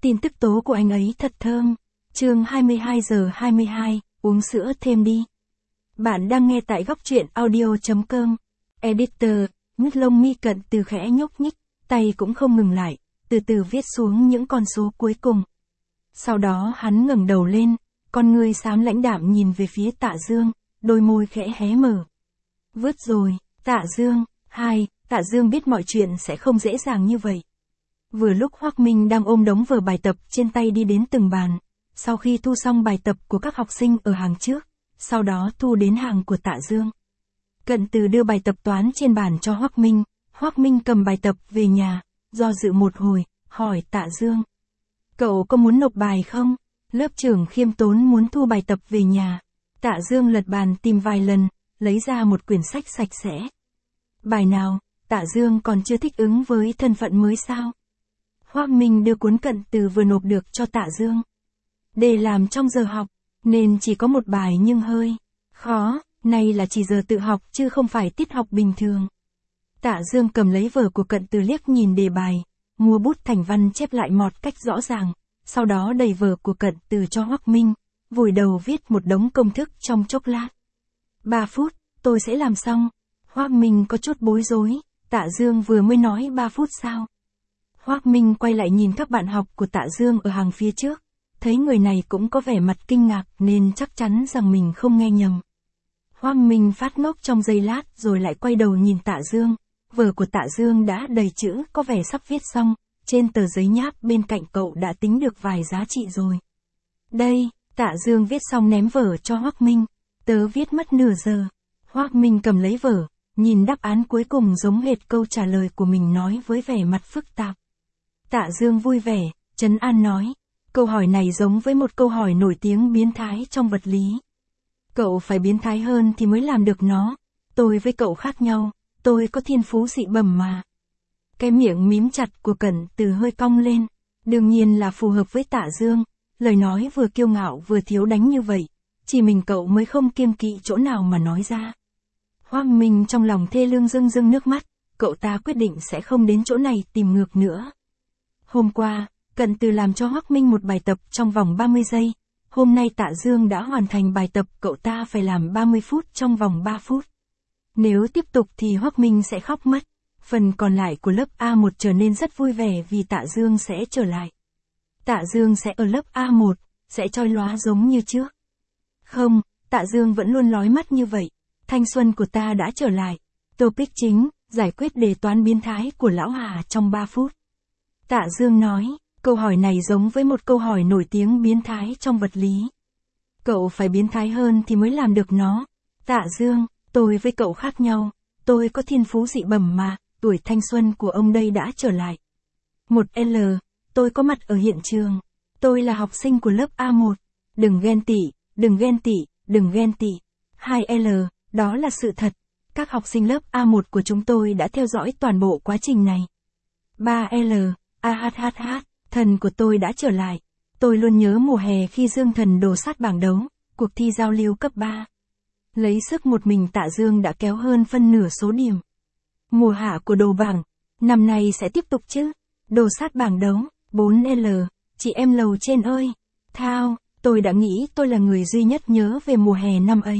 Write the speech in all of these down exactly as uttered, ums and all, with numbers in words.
Tin tức tố của anh ấy thật thơm. Chương hai mươi hai giờ hai mươi hai, uống sữa thêm đi. Bạn đang nghe tại góc truyện audio chấm com. Editor, ngứt lông mi Cận Từ khẽ nhúc nhích, tay cũng không ngừng lại, từ từ viết xuống những con số cuối cùng. Sau đó hắn ngẩng đầu lên, con ngươi xám lãnh đạm nhìn về phía Tạ Dương, đôi môi khẽ hé mở. Vứt rồi, Tạ Dương. Hai, Tạ Dương biết mọi chuyện sẽ không dễ dàng như vậy. Vừa lúc Hoắc Minh đang ôm đống vở bài tập trên tay đi đến từng bàn, sau khi thu xong bài tập của các học sinh ở hàng trước, sau đó thu đến hàng của Tạ Dương. Cận Từ đưa bài tập toán trên bàn cho Hoắc Minh, Hoắc Minh cầm bài tập về nhà, do dự một hồi, hỏi Tạ Dương. Cậu có muốn nộp bài không? Lớp trưởng khiêm tốn muốn thu bài tập về nhà. Tạ Dương lật bàn tìm vài lần, lấy ra một quyển sách sạch sẽ. Bài nào? Tạ Dương còn chưa thích ứng với thân phận mới sao? Hoắc Minh đưa cuốn Cận Từ vừa nộp được cho Tạ Dương. Để làm trong giờ học, nên chỉ có một bài nhưng hơi khó, này là chỉ giờ tự học chứ không phải tiết học bình thường. Tạ Dương cầm lấy vở của Cận Từ liếc nhìn đề bài, mua bút thành văn chép lại một cách rõ ràng, sau đó đẩy vở của Cận Từ cho Hoắc Minh, vùi đầu viết một đống công thức trong chốc lát. Ba phút, tôi sẽ làm xong. Hoắc Minh có chút bối rối, Tạ Dương vừa mới nói ba phút sao? Hoắc Minh quay lại nhìn các bạn học của Tạ Dương ở hàng phía trước, thấy người này cũng có vẻ mặt kinh ngạc nên chắc chắn rằng mình không nghe nhầm. Hoắc Minh phát ngốc trong giây lát rồi lại quay đầu nhìn Tạ Dương, vở của Tạ Dương đã đầy chữ có vẻ sắp viết xong, trên tờ giấy nháp bên cạnh cậu đã tính được vài giá trị rồi. Đây, Tạ Dương viết xong ném vở cho Hoắc Minh, tớ viết mất nửa giờ. Hoắc Minh cầm lấy vở, nhìn đáp án cuối cùng giống hệt câu trả lời của mình nói với vẻ mặt phức tạp. Tạ Dương vui vẻ, trấn an nói, câu hỏi này giống với một câu hỏi nổi tiếng biến thái trong vật lý. Cậu phải biến thái hơn thì mới làm được nó, tôi với cậu khác nhau, tôi có thiên phú dị bẩm mà. Cái miệng mím chặt của Cận Từ hơi cong lên, đương nhiên là phù hợp với Tạ Dương, lời nói vừa kiêu ngạo vừa thiếu đánh như vậy, chỉ mình cậu mới không kiêng kỵ chỗ nào mà nói ra. Hoắc Minh trong lòng thê lương rưng rưng nước mắt, cậu ta quyết định sẽ không đến chỗ này tìm ngược nữa. Hôm qua, Cận Từ làm cho Hoắc Minh một bài tập trong vòng ba mươi giây, hôm nay Tạ Dương đã hoàn thành bài tập cậu ta phải làm ba mươi phút trong vòng ba phút. Nếu tiếp tục thì Hoắc Minh sẽ khóc mất, phần còn lại của lớp A một trở nên rất vui vẻ vì Tạ Dương sẽ trở lại. Tạ Dương sẽ ở lớp A một, sẽ choi lóa giống như trước. Không, Tạ Dương vẫn luôn lói mắt như vậy, thanh xuân của ta đã trở lại. Topic chính, giải quyết đề toán biến thái của Lão Hà trong ba phút. Tạ Dương nói, câu hỏi này giống với một câu hỏi nổi tiếng biến thái trong vật lý. Cậu phải biến thái hơn thì mới làm được nó. Tạ Dương, tôi với cậu khác nhau, tôi có thiên phú dị bẩm mà, tuổi thanh xuân của ông đây đã trở lại. Một L, tôi có mặt ở hiện trường. Tôi là học sinh của lớp A một. Đừng ghen tị, đừng ghen tị, đừng ghen tị. Hai L, đó là sự thật. Các học sinh lớp A một của chúng tôi đã theo dõi toàn bộ quá trình này. Ba L, ahhh, thần của tôi đã trở lại. Tôi luôn nhớ mùa hè khi Dương Thần đổ sát bảng đấu, cuộc thi giao lưu cấp ba. Lấy sức một mình Tạ Dương đã kéo hơn phân nửa số điểm. Mùa hạ của đồ bảng, năm nay sẽ tiếp tục chứ. Đồ sát bảng đấu, bốn L, chị em lầu trên ơi. Thao, tôi đã nghĩ tôi là người duy nhất nhớ về mùa hè năm ấy.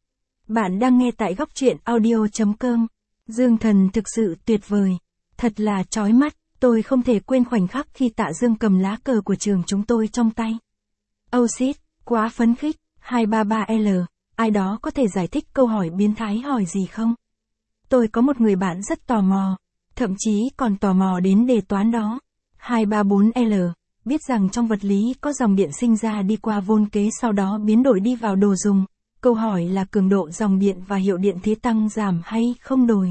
Bạn đang nghe tại góc truyện audio chấm com. Dương Thần thực sự tuyệt vời. Thật là chói mắt, tôi không thể quên khoảnh khắc khi Tạ Dương cầm lá cờ của trường chúng tôi trong tay. Oh shit, quá phấn khích. Hai ba ba L, ai đó có thể giải thích câu hỏi biến thái hỏi gì không? Tôi có một người bạn rất tò mò, thậm chí còn tò mò đến đề toán đó. Hai ba bốn L, biết rằng trong vật lý có dòng điện sinh ra đi qua vôn kế sau đó biến đổi đi vào đồ dùng. Câu hỏi là cường độ dòng điện và hiệu điện thế tăng giảm hay không đổi.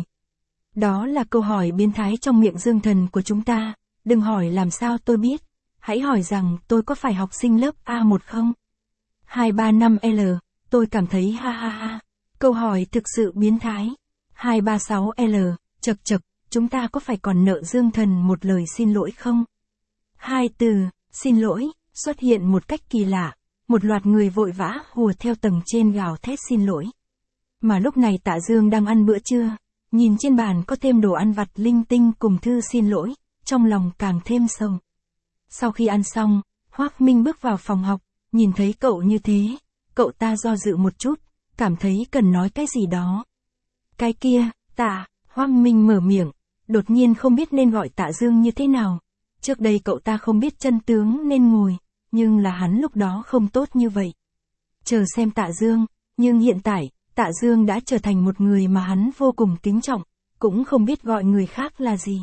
Đó là câu hỏi biến thái trong miệng Dương Thần của chúng ta. Đừng hỏi làm sao tôi biết. Hãy hỏi rằng tôi có phải học sinh lớp A một không? Hai ba năm L, tôi cảm thấy ha ha ha. Câu hỏi thực sự biến thái. Hai ba sáu L, chật chật, chúng ta có phải còn nợ Dương Thần một lời xin lỗi không? Hai từ, xin lỗi, xuất hiện một cách kỳ lạ. Một loạt người vội vã hùa theo tầng trên gào thét xin lỗi. Mà lúc này Tạ Dương đang ăn bữa trưa, nhìn trên bàn có thêm đồ ăn vặt linh tinh cùng thư xin lỗi, trong lòng càng thêm sầu. Sau khi ăn xong, Hoác Minh bước vào phòng học, nhìn thấy cậu như thế, cậu ta do dự một chút, cảm thấy cần nói cái gì đó. Cái kia, Tạ, Hoác Minh mở miệng, đột nhiên không biết nên gọi Tạ Dương như thế nào. Trước đây cậu ta không biết chân tướng nên ngồi, nhưng là hắn lúc đó không tốt như vậy. Chờ xem Tạ Dương, nhưng hiện tại, Tạ Dương đã trở thành một người mà hắn vô cùng kính trọng, cũng không biết gọi người khác là gì.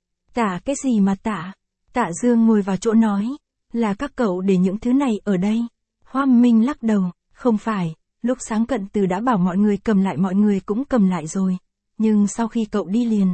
Tạ cái gì mà Tạ? Tạ Dương ngồi vào chỗ nói, là các cậu để những thứ này ở đây. Hoác Minh lắc đầu, không phải, lúc sáng Cận Từ đã bảo mọi người cầm lại mọi người cũng cầm lại rồi, nhưng sau khi cậu đi liền.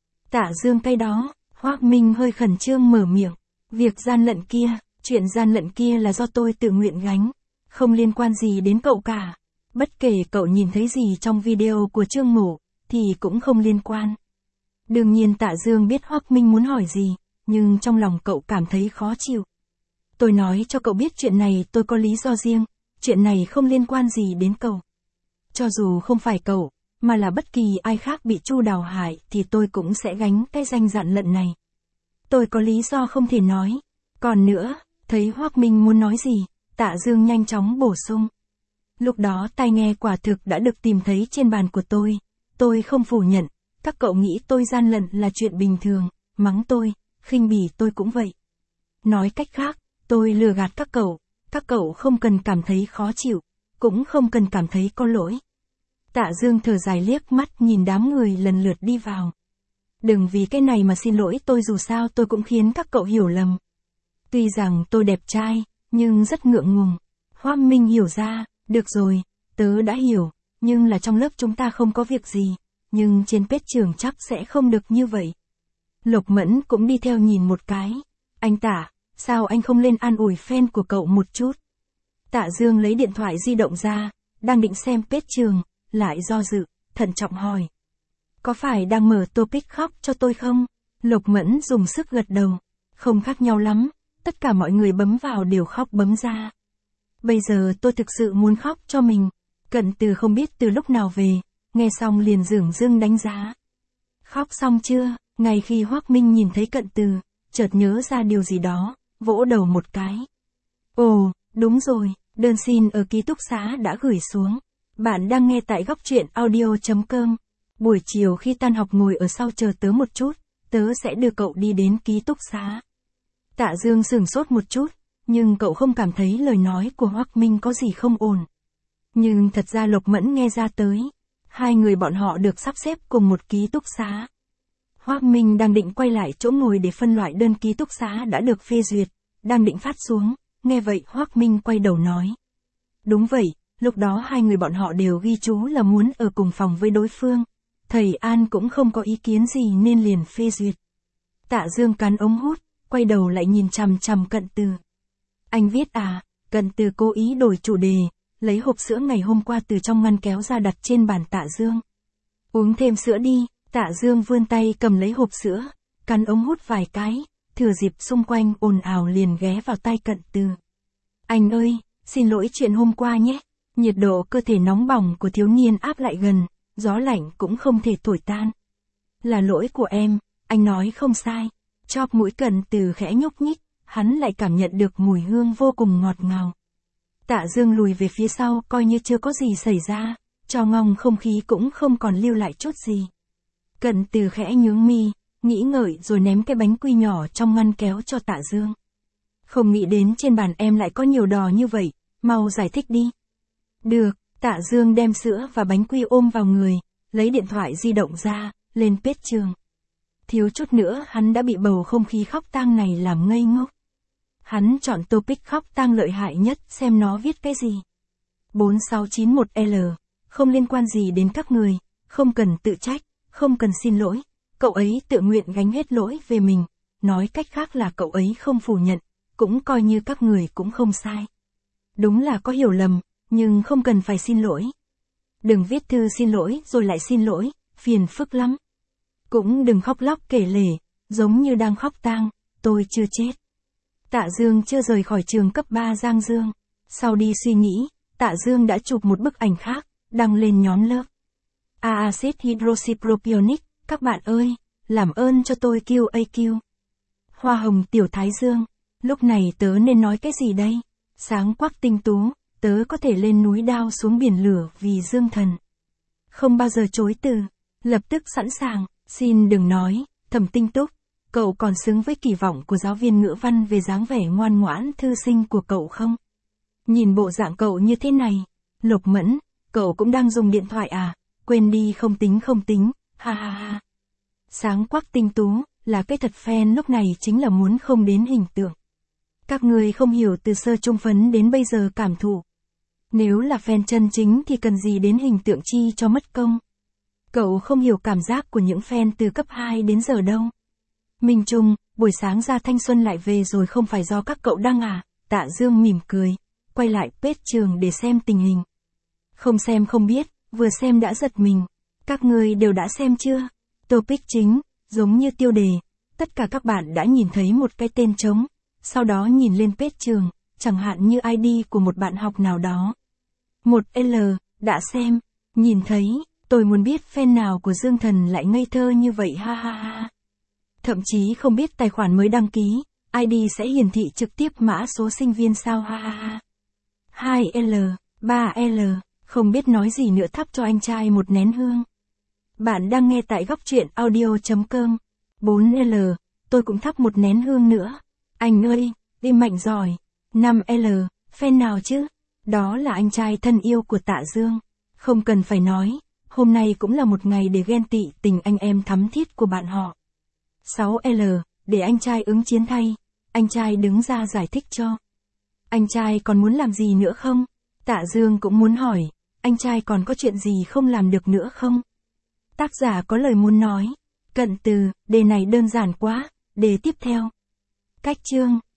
Tạ Dương cái đó, Hoác Minh hơi khẩn trương mở miệng, việc gian lận kia, chuyện gian lận kia là do tôi tự nguyện gánh, không liên quan gì đến cậu cả. Bất kể cậu nhìn thấy gì trong video của Trương Mổ, thì cũng không liên quan. Đương nhiên Tạ Dương biết Hoác Minh muốn hỏi gì, nhưng trong lòng cậu cảm thấy khó chịu. Tôi nói cho cậu biết chuyện này tôi có lý do riêng, chuyện này không liên quan gì đến cậu. Cho dù không phải cậu, mà là bất kỳ ai khác bị Chu Đào hại thì tôi cũng sẽ gánh cái danh gian lận này. Tôi có lý do không thể nói. Còn nữa, thấy Hoác Minh muốn nói gì, Tạ Dương nhanh chóng bổ sung. Lúc đó tai nghe quả thực đã được tìm thấy trên bàn của tôi. Tôi không phủ nhận, các cậu nghĩ tôi gian lận là chuyện bình thường, mắng tôi, khinh bỉ tôi cũng vậy. Nói cách khác, tôi lừa gạt các cậu, các cậu không cần cảm thấy khó chịu, cũng không cần cảm thấy có lỗi. Tạ Dương thở dài liếc mắt nhìn đám người lần lượt đi vào. Đừng vì cái này mà xin lỗi tôi, dù sao tôi cũng khiến các cậu hiểu lầm. Tuy rằng tôi đẹp trai, nhưng rất ngượng ngùng. Hoác Minh hiểu ra, được rồi, tớ đã hiểu, nhưng là trong lớp chúng ta không có việc gì, nhưng trên page trường chắc sẽ không được như vậy. Lộc Mẫn cũng đi theo nhìn một cái. Anh Tạ, sao anh không lên an ủi fan của cậu một chút? Tạ Dương lấy điện thoại di động ra, đang định xem page trường, lại do dự, thận trọng hỏi. Có phải đang mở topic khóc cho tôi không? Lộc Mẫn dùng sức gật đầu. Không khác nhau lắm, tất cả mọi người bấm vào đều khóc bấm ra. Bây giờ tôi thực sự muốn khóc cho mình. Cận Từ không biết từ lúc nào về, nghe xong liền dửng dưng đánh giá. Khóc xong chưa? Ngay khi Hoác Minh nhìn thấy Cận Từ, chợt nhớ ra điều gì đó, vỗ đầu một cái. Ồ, đúng rồi, đơn xin ở ký túc xá đã gửi xuống. Bạn đang nghe tại góc truyện audio chấm com. Buổi chiều khi tan học ngồi ở sau chờ tớ một chút, tớ sẽ đưa cậu đi đến ký túc xá. Tạ Dương sửng sốt một chút, nhưng cậu không cảm thấy lời nói của Hoác Minh có gì không ổn. Nhưng thật ra Lộc Mẫn nghe ra tới. Hai người bọn họ được sắp xếp cùng một ký túc xá. Hoác Minh đang định quay lại chỗ ngồi để phân loại đơn ký túc xá đã được phê duyệt, đang định phát xuống, nghe vậy Hoác Minh quay đầu nói. Đúng vậy, lúc đó hai người bọn họ đều ghi chú là muốn ở cùng phòng với đối phương. Thầy An cũng không có ý kiến gì nên liền phê duyệt. Tạ Dương cắn ống hút, quay đầu lại nhìn chằm chằm Cận Từ. Anh viết à? Cận Từ cố ý đổi chủ đề, lấy hộp sữa ngày hôm qua từ trong ngăn kéo ra đặt trên bàn Tạ Dương. Uống thêm sữa đi. Tạ Dương vươn tay cầm lấy hộp sữa, cắn ống hút vài cái, thừa dịp xung quanh ồn ào liền ghé vào tay Cận Từ. Anh ơi, xin lỗi chuyện hôm qua nhé. Nhiệt độ cơ thể nóng bỏng của thiếu niên áp lại gần, gió lạnh cũng không thể thổi tan. Là lỗi của em, anh nói không sai. Chóp mũi Cận Từ khẽ nhúc nhích, hắn lại cảm nhận được mùi hương vô cùng ngọt ngào. Tạ Dương lùi về phía sau coi như chưa có gì xảy ra, cho ngong không khí cũng không còn lưu lại chút gì. Cận Từ khẽ nhướng mi, nghĩ ngợi rồi ném cái bánh quy nhỏ trong ngăn kéo cho Tạ Dương. Không nghĩ đến trên bàn em lại có nhiều đò như vậy, mau giải thích đi. Được, Tạ Dương đem sữa và bánh quy ôm vào người, lấy điện thoại di động ra, lên page trường. Thiếu chút nữa hắn đã bị bầu không khí khóc tang này làm ngây ngốc. Hắn chọn topic khóc tang lợi hại nhất, xem nó viết cái gì. bốn sáu chín một L, không liên quan gì đến các người, không cần tự trách, không cần xin lỗi, cậu ấy tự nguyện gánh hết lỗi về mình, nói cách khác là cậu ấy không phủ nhận, cũng coi như các người cũng không sai. Đúng là có hiểu lầm, nhưng không cần phải xin lỗi. Đừng viết thư xin lỗi rồi lại xin lỗi, phiền phức lắm. Cũng đừng khóc lóc kể lể, giống như đang khóc tang, tôi chưa chết. Tạ Dương chưa rời khỏi trường cấp ba Giang Dương. Sau đi suy nghĩ, Tạ Dương đã chụp một bức ảnh khác, đăng lên nhóm lớp. Acid hydroxypropionic, các bạn ơi, làm ơn cho tôi Q A Q. Hoa hồng tiểu thái dương. Lúc này tớ nên nói cái gì đây? Sáng quắc tinh tú, tớ có thể lên núi đao xuống biển lửa vì Dương Thần. Không bao giờ chối từ, lập tức sẵn sàng, xin đừng nói, Thẩm Tinh Túc, cậu còn xứng với kỳ vọng của giáo viên ngữ văn về dáng vẻ ngoan ngoãn thư sinh của cậu không? Nhìn bộ dạng cậu như thế này, Lục Mẫn, cậu cũng đang dùng điện thoại à? Quên đi, không tính không tính, ha ha ha. Sáng quắc tinh tú, là cái thật fan lúc này chính là muốn không đến hình tượng. Các người không hiểu từ sơ trung phấn đến bây giờ cảm thụ. Nếu là fan chân chính thì cần gì đến hình tượng chi cho mất công. Cậu không hiểu cảm giác của những fan từ cấp hai đến giờ đâu. Minh Trung, buổi sáng ra thanh xuân lại về rồi không phải do các cậu đăng à? Tạ Dương mỉm cười, quay lại page trường để xem tình hình. Không xem không biết, vừa xem đã giật mình. Các người đều đã xem chưa? Topic chính, giống như tiêu đề, tất cả các bạn đã nhìn thấy một cái tên trống, sau đó nhìn lên page trường, chẳng hạn như i đê của một bạn học nào đó. Một L, đã xem, nhìn thấy, tôi muốn biết fan nào của Dương Thần lại ngây thơ như vậy ha ha ha. Thậm chí không biết tài khoản mới đăng ký, i đê sẽ hiển thị trực tiếp mã số sinh viên sao ha ha ha. hai L, ba L, không biết nói gì nữa, thắp cho anh trai một nén hương. Bạn đang nghe tại góc truyện audio.com. bốn L, tôi cũng thắp một nén hương nữa. Anh ơi, đi mạnh giỏi. năm L, fan nào chứ? Đó là anh trai thân yêu của Tạ Dương. Không cần phải nói, hôm nay cũng là một ngày để ghen tị tình anh em thắm thiết của bạn họ. sáu L, để anh trai ứng chiến thay. Anh trai đứng ra giải thích cho. Anh trai còn muốn làm gì nữa không? Tạ Dương cũng muốn hỏi, anh trai còn có chuyện gì không làm được nữa không? Tác giả có lời muốn nói. Cận từ, đề này đơn giản quá, đề tiếp theo. Cách chương.